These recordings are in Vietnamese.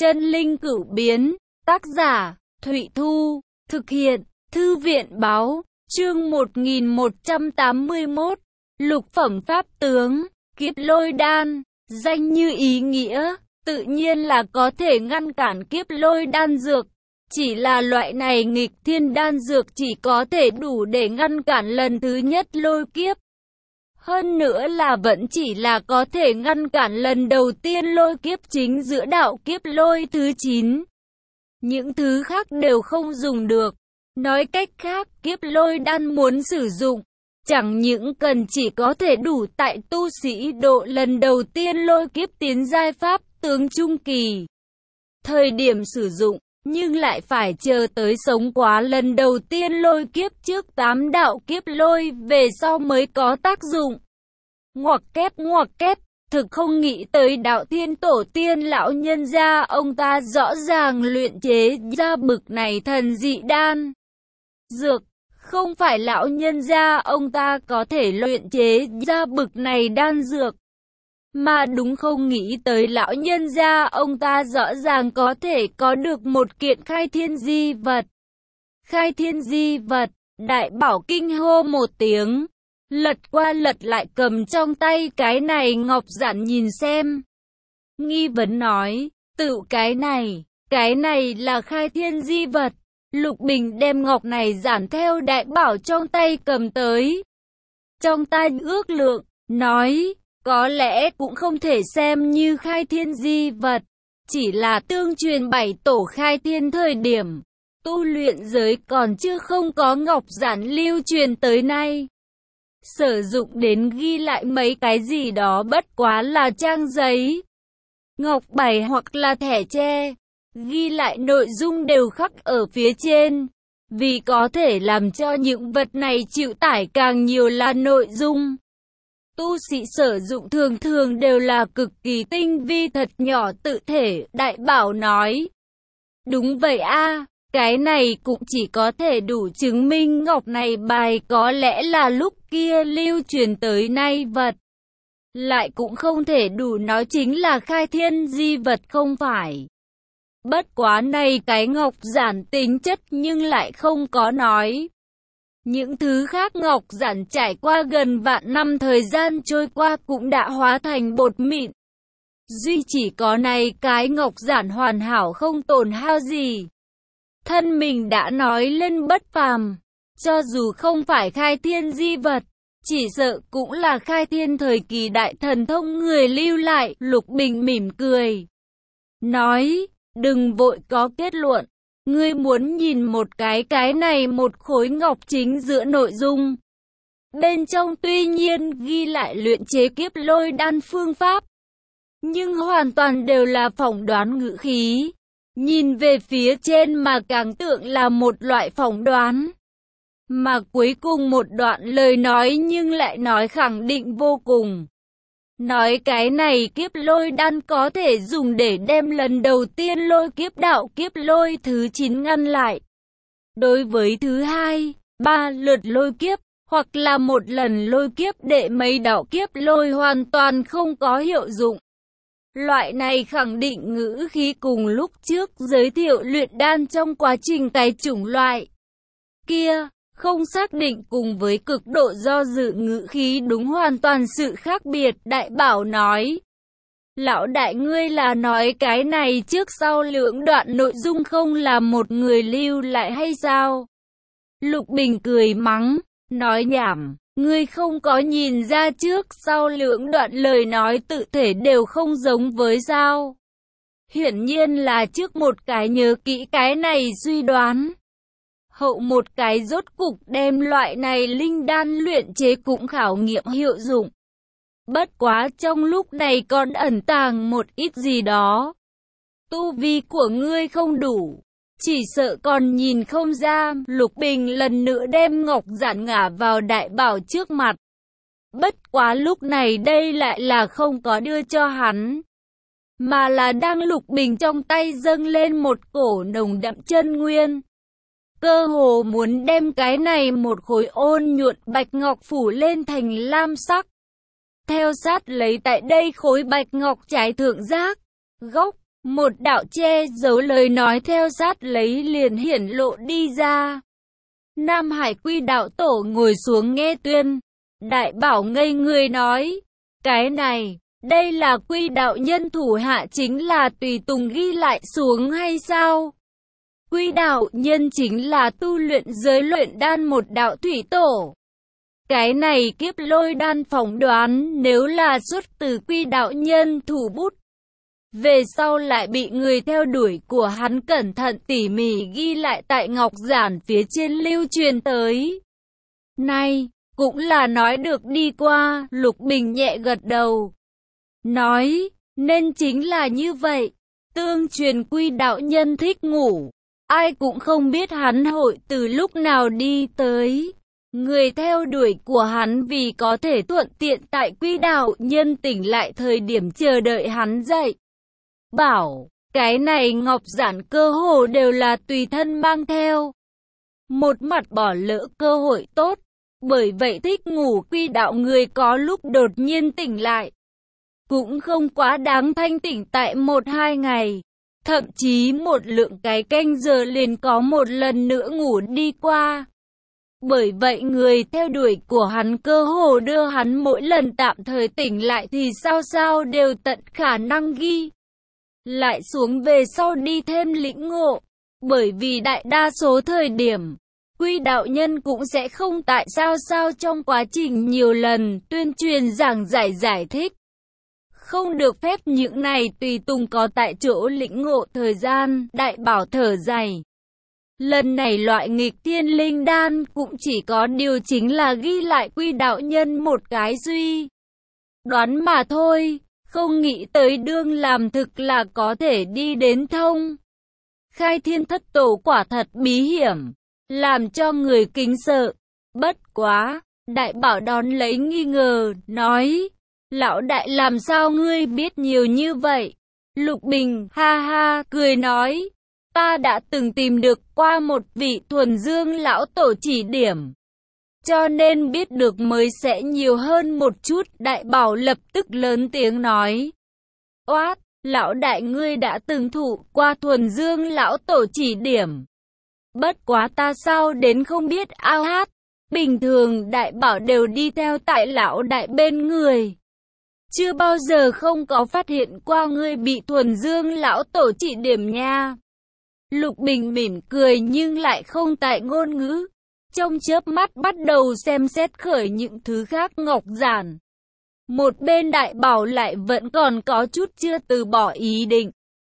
Chân linh cửu biến, tác giả, Thụy Thu, thực hiện, Thư viện báo, chương 1181, lục phẩm pháp tướng, kiếp lôi đan, danh như ý nghĩa, tự nhiên là có thể ngăn cản kiếp lôi đan dược. Chỉ là loại này nghịch thiên đan dược chỉ có thể đủ để ngăn cản lần thứ nhất lôi kiếp. Hơn nữa là vẫn chỉ là có thể ngăn cản lần đầu tiên lôi kiếp chính giữa đạo kiếp lôi thứ 9. Những thứ khác đều không dùng được. Nói cách khác, kiếp lôi đan muốn sử dụng, chẳng những cần chỉ có thể đủ tại tu sĩ độ lần đầu tiên lôi kiếp tiến giai pháp tướng trung kỳ. Thời điểm sử dụng, nhưng lại phải chờ tới sống quá lần đầu tiên lôi kiếp trước 8 đạo kiếp lôi về sau mới có tác dụng. Ngoặc kép, thực không nghĩ tới đạo thiên tổ tiên lão nhân gia ông ta rõ ràng luyện chế ra bực này thần dị đan dược. Không phải lão nhân gia ông ta có thể luyện chế ra bực này đan dược, mà đúng không nghĩ tới lão nhân gia ông ta rõ ràng có thể có được một kiện khai thiên di vật. Khai thiên di vật, đại bảo kinh hô một tiếng, lật qua lật lại cầm trong tay cái này ngọc giản nhìn xem. Nghi vấn nói, tự cái này là khai thiên di vật. Lục Bình đem ngọc này giản theo đại bảo trong tay cầm tới. Trong tay ước lượng, nói, có lẽ cũng không thể xem như khai thiên di vật. Chỉ là tương truyền 7 tổ khai thiên thời điểm, tu luyện giới còn chưa không có ngọc giản lưu truyền tới nay. Sử dụng đến ghi lại mấy cái gì đó bất quá là trang giấy, ngọc bày hoặc là thẻ tre. Ghi lại nội dung đều khắc ở phía trên, vì có thể làm cho những vật này chịu tải càng nhiều là nội dung. Tu sĩ sử dụng thường thường đều là cực kỳ tinh vi thật nhỏ tự thể, đại bảo nói. Đúng vậy a, cái này cũng chỉ có thể đủ chứng minh ngọc này bài có lẽ là lúc kia lưu truyền tới nay vật. Lại cũng không thể đủ nói chính là khai thiên di vật không phải. Bất quá này cái ngọc giản tính chất nhưng lại không có nói. Những thứ khác ngọc giản trải qua gần vạn năm thời gian trôi qua cũng đã hóa thành bột mịn. Duy chỉ có này cái ngọc giản hoàn hảo không tổn hao gì. Thân mình đã nói lên bất phàm. Cho dù không phải khai thiên di vật, chỉ sợ cũng là khai thiên thời kỳ đại thần thông người lưu lại. Lục Bình mỉm cười, nói, đừng vội có kết luận. Ngươi muốn nhìn một cái này một khối ngọc chính giữa nội dung. Bên trong tuy nhiên ghi lại luyện chế kiếp lôi đan phương pháp, nhưng hoàn toàn đều là phỏng đoán ngữ khí. Nhìn về phía trên mà càng tưởng là một loại phỏng đoán. Mà cuối cùng một đoạn lời nói nhưng lại nói khẳng định vô cùng. Nói cái này kiếp lôi đan có thể dùng để đem lần đầu tiên lôi kiếp đạo kiếp lôi thứ 9 ngăn lại. Đối với thứ 2, 3 lượt lôi kiếp, hoặc là một lần lôi kiếp đệ mấy đạo kiếp lôi hoàn toàn không có hiệu dụng. Loại này khẳng định ngữ khí cùng lúc trước giới thiệu luyện đan trong quá trình cái chủng loại kia. Không xác định cùng với cực độ do dự ngữ khí đúng hoàn toàn sự khác biệt. Đại bảo nói, lão đại ngươi là nói cái này trước sau lưỡng đoạn nội dung không là một người lưu lại hay sao? Lục Bình cười mắng, nói nhảm, ngươi không có nhìn ra trước sau lưỡng đoạn lời nói tự thể đều không giống với sao? Hiển nhiên là trước một cái nhớ kỹ cái này suy đoán. Hậu một cái rốt cục đem loại này linh đan luyện chế cũng khảo nghiệm hiệu dụng. Bất quá trong lúc này còn ẩn tàng một ít gì đó. Tu vi của ngươi không đủ, chỉ sợ còn nhìn không ra. Lục Bình lần nữa đem ngọc giản ngả vào đại bảo trước mặt. Bất quá lúc này đây lại là không có đưa cho hắn, mà là đang Lục Bình trong tay dâng lên một cổ nồng đậm chân nguyên. Cơ hồ muốn đem cái này một khối ôn nhuận bạch ngọc phủ lên thành lam sắc. Theo sát lấy tại đây khối bạch ngọc trái thượng giác, gốc, Một đạo che giấu lời nói theo sát lấy liền hiển lộ đi ra. Nam Hải Quy đạo tổ ngồi xuống nghe tuyên. Đại Bảo ngây người nói, cái này, đây là Quy đạo nhân thủ hạ chính là tùy tùng ghi lại xuống hay sao? Quy đạo nhân chính là tu luyện giới luyện đan một đạo thủy tổ. Cái này kiếp lôi đan phỏng đoán nếu là xuất từ Quy đạo nhân thủ bút. Về sau lại bị người theo đuổi của hắn cẩn thận tỉ mỉ ghi lại tại ngọc giản phía trên lưu truyền tới. Này, cũng là nói được đi qua, Lục Bình nhẹ gật đầu. Nói, nên chính là như vậy. Tương truyền Quy đạo nhân thích ngủ. Ai cũng không biết hắn hội từ lúc nào đi tới. Người theo đuổi của hắn vì có thể thuận tiện tại Quy đạo nhân tỉnh lại thời điểm chờ đợi hắn dậy. Bảo, cái này ngọc giản cơ hồ đều là tùy thân mang theo. Một mặt bỏ lỡ cơ hội tốt, bởi vậy thích ngủ Quy đạo người có lúc đột nhiên tỉnh lại. Cũng không quá đáng thanh tỉnh tại 1-2 ngày, thậm chí một lượng cái canh giờ liền có một lần nữa ngủ đi qua. Bởi vậy người theo đuổi của hắn cơ hồ đưa hắn mỗi lần tạm thời tỉnh lại thì sao đều tận khả năng ghi lại xuống về sau đi thêm lĩnh ngộ. Bởi vì đại đa số thời điểm, Quy đạo nhân cũng sẽ không tại sao trong quá trình nhiều lần tuyên truyền giảng giải thích. Không được phép những này tùy tùng có tại chỗ lĩnh ngộ thời gian. Đại Bảo thở dài. Lần này loại nghịch thiên linh đan cũng chỉ có điều chính là ghi lại Quy đạo nhân một cái suy đoán mà thôi. Không nghĩ tới đương làm thực là có thể đi đến thông. Khai thiên thất tổ quả thật bí hiểm, làm cho người kính sợ. Bất quá, Đại Bảo đón lấy nghi ngờ, nói, lão đại làm sao ngươi biết nhiều như vậy? Lục Bình ha ha cười nói, ta đã từng tìm được qua một vị thuần dương lão tổ chỉ điểm. Cho nên biết được mới sẽ nhiều hơn một chút. Đại Bảo lập tức lớn tiếng nói, oát, lão đại ngươi đã từng thụ qua thuần dương lão tổ chỉ điểm. Bất quá ta sao đến không biết ao hát. Bình thường Đại Bảo đều đi theo tại lão đại bên người. Chưa bao giờ không có phát hiện qua ngươi bị thuần dương lão tổ chỉ điểm nha. Lục Bình mỉm cười nhưng lại không tại ngôn ngữ. Trong chớp mắt bắt đầu xem xét khởi những thứ khác ngọc giản. Một bên Đại Bảo lại vẫn còn có chút chưa từ bỏ ý định.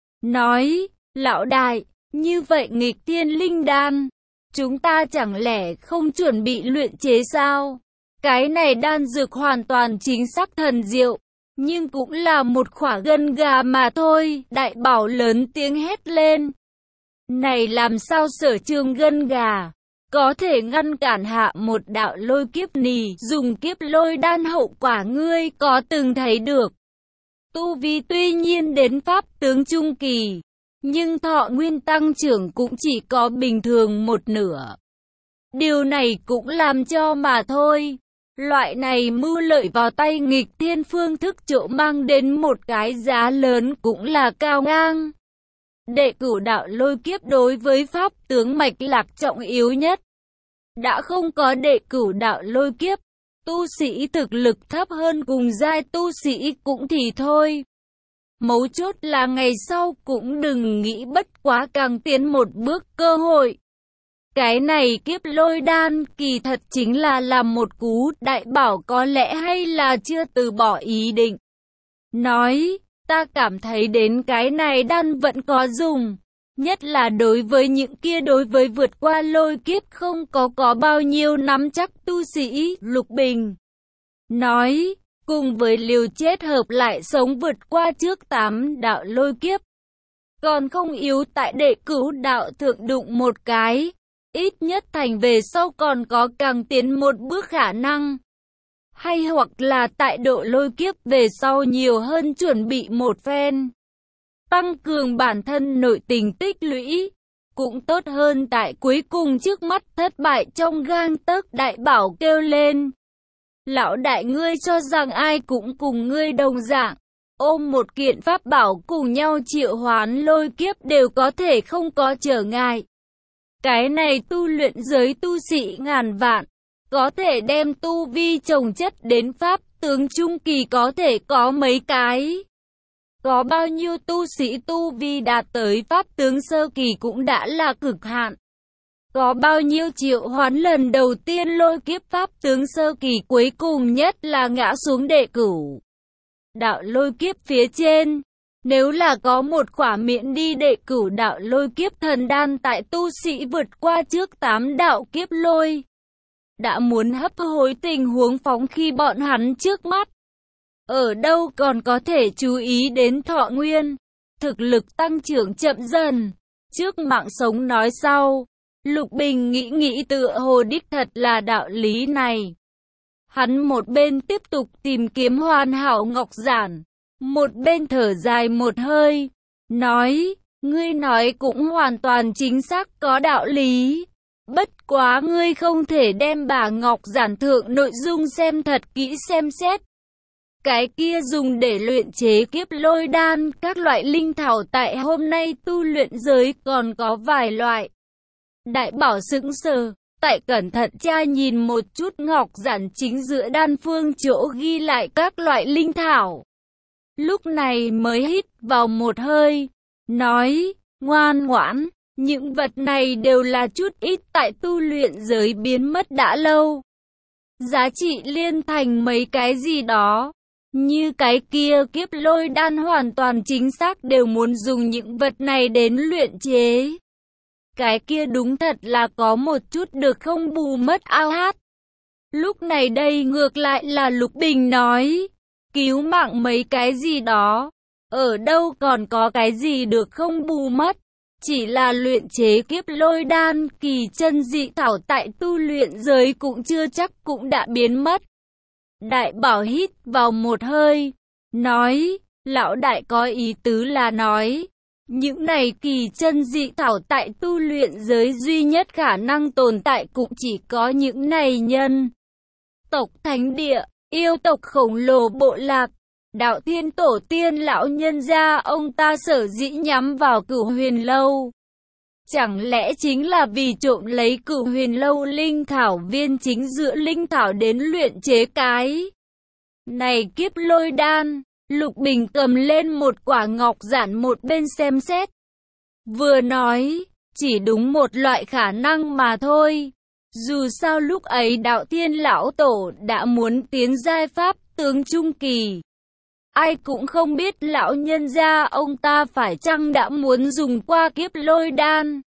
Nói, lão đại, như vậy nghịch thiên linh đan, chúng ta chẳng lẽ không chuẩn bị luyện chế sao? Cái này đan dược hoàn toàn chính xác thần diệu, nhưng cũng là một khỏa gân gà mà thôi. Đại Bảo lớn tiếng hét lên. Này làm sao sở trường gân gà có thể ngăn cản hạ một đạo lôi kiếp nì, dùng kiếp lôi đan hậu quả ngươi có từng thấy được. Tu vi tuy nhiên đến pháp tướng trung kỳ, nhưng thọ nguyên tăng trưởng cũng chỉ có bình thường một nửa. Điều này cũng làm cho mà thôi. Loại này mưu lợi vào tay nghịch thiên phương thức chỗ mang đến một cái giá lớn cũng là cao ngang. Đệ cửu đạo lôi kiếp đối với pháp tướng mạch lạc trọng yếu nhất. Đã không có đệ cửu đạo lôi kiếp, tu sĩ thực lực thấp hơn cùng giai tu sĩ cũng thì thôi. Mấu chốt là ngày sau cũng đừng nghĩ bất quá càng tiến một bước cơ hội. Cái này kiếp lôi đan kỳ thật chính là làm một cú. Đại Bảo có lẽ hay là chưa từ bỏ ý định. Nói, ta cảm thấy đến cái này đan vẫn có dùng. Nhất là đối với những kia đối với vượt qua lôi kiếp không có bao nhiêu nắm chắc tu sĩ. Lục Bình nói, cùng với liều chết hợp lại sống vượt qua trước 8 đạo lôi kiếp. Còn không yếu tại đệ cửu đạo thượng đụng một cái. Ít nhất thành về sau còn có càng tiến một bước khả năng. Hay hoặc là tại độ lôi kiếp về sau nhiều hơn chuẩn bị một phen. Tăng cường bản thân nội tình tích lũy. Cũng tốt hơn tại cuối cùng trước mắt thất bại trong gang tấc. Đại Bảo kêu lên. Lão đại ngươi cho rằng ai cũng cùng ngươi đồng dạng. ôm một kiện pháp bảo cùng nhau triệu hoán lôi kiếp đều có thể không có trở ngại. Cái này tu luyện giới tu sĩ ngàn vạn, có thể đem tu vi chồng chất đến pháp tướng trung kỳ có thể có mấy cái. Có bao nhiêu tu sĩ tu vi đạt tới pháp tướng sơ kỳ cũng đã là cực hạn. Có bao nhiêu triệu hoán lần đầu tiên lôi kiếp pháp tướng sơ kỳ cuối cùng nhất là ngã xuống đệ cửu đạo lôi kiếp phía trên. Nếu là có một khỏa miễn đi đệ cửu đạo lôi kiếp thần đan tại tu sĩ vượt qua trước 8 đạo kiếp lôi, đã muốn hấp hối tình huống phóng khi bọn hắn trước mắt. Ở đâu còn có thể chú ý đến thọ nguyên, thực lực tăng trưởng chậm dần, trước mạng sống nói sau. Lục Bình nghĩ tựa hồ đích thật là đạo lý này. Hắn một bên tiếp tục tìm kiếm hoàn hảo ngọc giản, một bên thở dài một hơi, nói, ngươi nói cũng hoàn toàn chính xác có đạo lý. Bất quá ngươi không thể đem bà ngọc giản thượng nội dung xem thật kỹ xem xét. Cái kia dùng để luyện chế kiếp lôi đan, các loại linh thảo tại hôm nay tu luyện giới còn có vài loại. Đại Bảo sững sờ, tại cẩn thận tra nhìn một chút ngọc giản chính giữa đan phương chỗ ghi lại các loại linh thảo. Lúc này mới hít vào một hơi, nói, ngoan ngoãn, những vật này đều là chút ít tại tu luyện giới biến mất đã lâu. Giá trị liên thành mấy cái gì đó, như cái kia kiếp lôi đan hoàn toàn chính xác đều muốn dùng những vật này đến luyện chế. Cái kia đúng thật là có một chút được không bù mất ao hát. Lúc này đây ngược lại là Lục Bình nói, cứu mạng mấy cái gì đó, ở đâu còn có cái gì được không bù mất. Chỉ là luyện chế kiếp lôi đan, kỳ chân dị thảo tại tu luyện giới cũng chưa chắc cũng đã biến mất. Đại Bảo hít vào một hơi, nói, lão đại có ý tứ là nói, những này kỳ chân dị thảo tại tu luyện giới duy nhất khả năng tồn tại cũng chỉ có những này nhân tộc thánh địa, yêu tộc khổng lồ bộ lạc. Đạo Thiên Tổ tiên lão nhân gia ông ta sở dĩ nhắm vào Cửu Huyền Lâu, chẳng lẽ chính là vì trộm lấy Cửu Huyền Lâu linh thảo viên chính giữa linh thảo đến luyện chế cái này kiếp lôi đan. Lục Bình cầm lên một quả ngọc giản một bên xem xét, vừa nói, chỉ đúng một loại khả năng mà thôi. Dù sao lúc ấy Đạo Thiên lão tổ đã muốn tiến giai pháp tướng trung kỳ, ai cũng không biết lão nhân gia ông ta phải chăng đã muốn dùng qua kiếp lôi đan.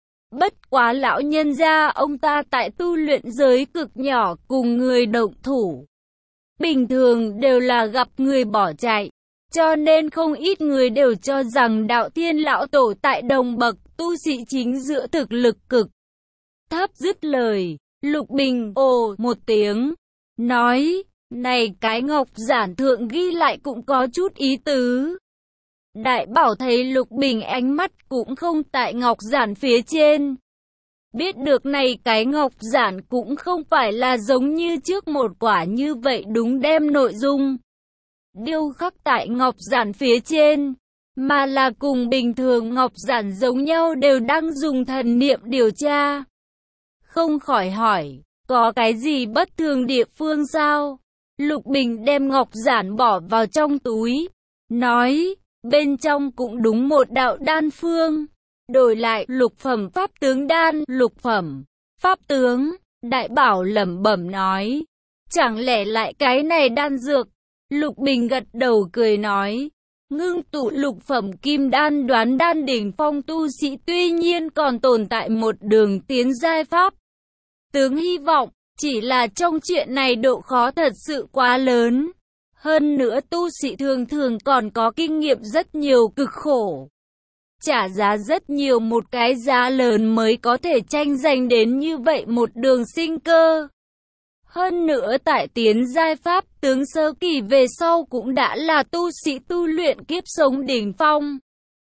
Bất quá lão nhân gia ông ta tại tu luyện giới cực nhỏ cùng người động thủ, bình thường đều là gặp người bỏ chạy, cho nên không ít người đều cho rằng Đạo Thiên lão tổ tại đồng bậc tu sĩ chính giữa thực lực cực thấp. Dứt lời, Lục Bình ồ một tiếng, nói, này cái ngọc giản thượng ghi lại cũng có chút ý tứ. Đại Bảo thấy Lục Bình ánh mắt cũng không tại ngọc giản phía trên, biết được này cái ngọc giản cũng không phải là giống như trước một quả như vậy đúng đem nội dung điêu khắc tại ngọc giản phía trên, mà là cùng bình thường ngọc giản giống nhau đều đang dùng thần niệm điều tra. Không khỏi hỏi, có cái gì bất thường địa phương sao? Lục Bình đem ngọc giản bỏ vào trong túi, nói, bên trong cũng đúng một đạo đan phương, đổi lại lục phẩm pháp tướng đan, lục phẩm pháp tướng. Đại Bảo lẩm bẩm nói, chẳng lẽ lại cái này đan dược? Lục Bình gật đầu cười nói, ngưng tụ lục phẩm kim đan đoán đan đỉnh phong tu sĩ tuy nhiên còn tồn tại một đường tiến giai pháp tướng hy vọng, chỉ là trong chuyện này độ khó thật sự quá lớn. Hơn nữa tu sĩ thường thường còn có kinh nghiệm rất nhiều cực khổ, trả giá rất nhiều một cái giá lớn mới có thể tranh giành đến như vậy một đường sinh cơ. Hơn nữa tại tiến giai pháp tướng sơ kỳ về sau cũng đã là tu sĩ tu luyện kiếp sống đỉnh phong.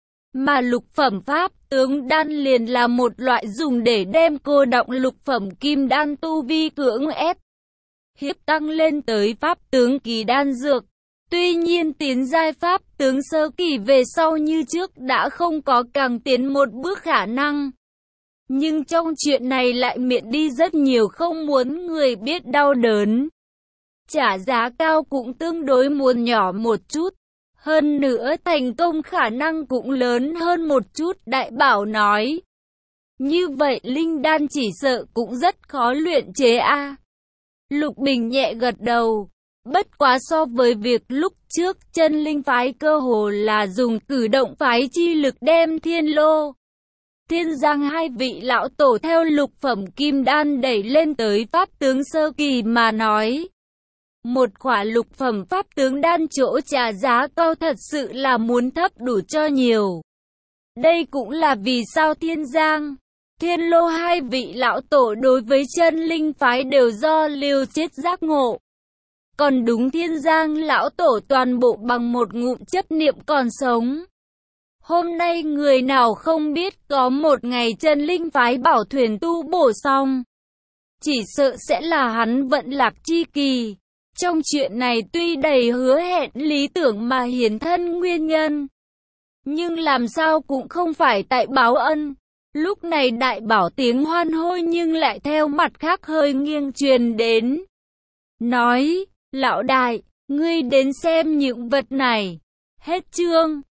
Mà lục phẩm pháp tướng đan liền là một loại dùng để đem cô đọng lục phẩm kim đan tu vi cưỡng ép hiếp tăng lên tới pháp tướng kỳ đan dược. Tuy nhiên tiến giai pháp tướng sơ kỳ về sau như trước đã không có càng tiến một bước khả năng. Nhưng trong chuyện này lại miễn đi rất nhiều không muốn người biết đau đớn. Trả giá cao cũng tương đối muốn nhỏ một chút. Hơn nữa thành công khả năng cũng lớn hơn một chút, Đại Bảo nói. Như vậy linh đan chỉ sợ cũng rất khó luyện chế a. Lục Bình nhẹ gật đầu. Bất quá so với việc lúc trước chân linh phái cơ hồ là dùng cử động phái chi lực đem Thiên Lô, Thiên Giang hai vị lão tổ theo lục phẩm kim đan đẩy lên tới pháp tướng sơ kỳ mà nói. Một quả lục phẩm pháp tướng đan chỗ trả giá cao thật sự là muốn thấp đủ cho nhiều. Đây cũng là vì sao Thiên Giang, Thiên Lô hai vị lão tổ đối với chân linh phái đều do liều chết giác ngộ. Còn đúng Thiên Giang lão tổ toàn bộ bằng một ngụm chấp niệm còn sống. Hôm nay người nào không biết có một ngày chân linh phái bảo thuyền tu bổ xong. Chỉ sợ sẽ là hắn vận lạc chi kỳ. Trong chuyện này tuy đầy hứa hẹn lý tưởng mà hiến thân nguyên nhân. Nhưng làm sao cũng không phải tại báo ân. Lúc này Đại Bảo tiếng hoan hô nhưng lại theo mặt khác hơi nghiêng truyền đến. Nói, lão đại, ngươi đến xem những vật này. Hết chương.